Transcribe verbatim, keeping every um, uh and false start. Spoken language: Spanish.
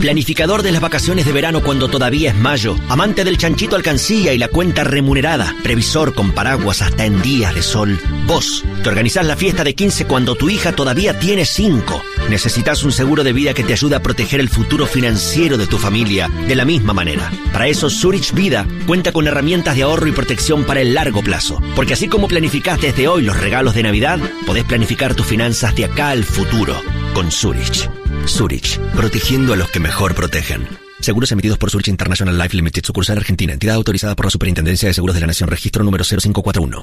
Planificador de las vacaciones de verano cuando todavía es mayo. Amante del chanchito alcancía y la cuenta remunerada. Previsor con paraguas hasta en días de sol. Vos, te organizás la fiesta de quince cuando tu hija todavía tiene cinco. Necesitas un seguro de vida que te ayude a proteger el futuro financiero de tu familia de la misma manera. Para eso, Zurich Vida cuenta con herramientas de ahorro y protección para el largo plazo. Porque así como planificás desde hoy los regalos de Navidad, podés planificar tus finanzas de acá al futuro. Con Zurich. Zurich, protegiendo a los que mejor protegen. Seguros emitidos por Zurich International Life Limited, sucursal Argentina, entidad autorizada por la Superintendencia de Seguros de la Nación, registro número cero cinco cuatro uno.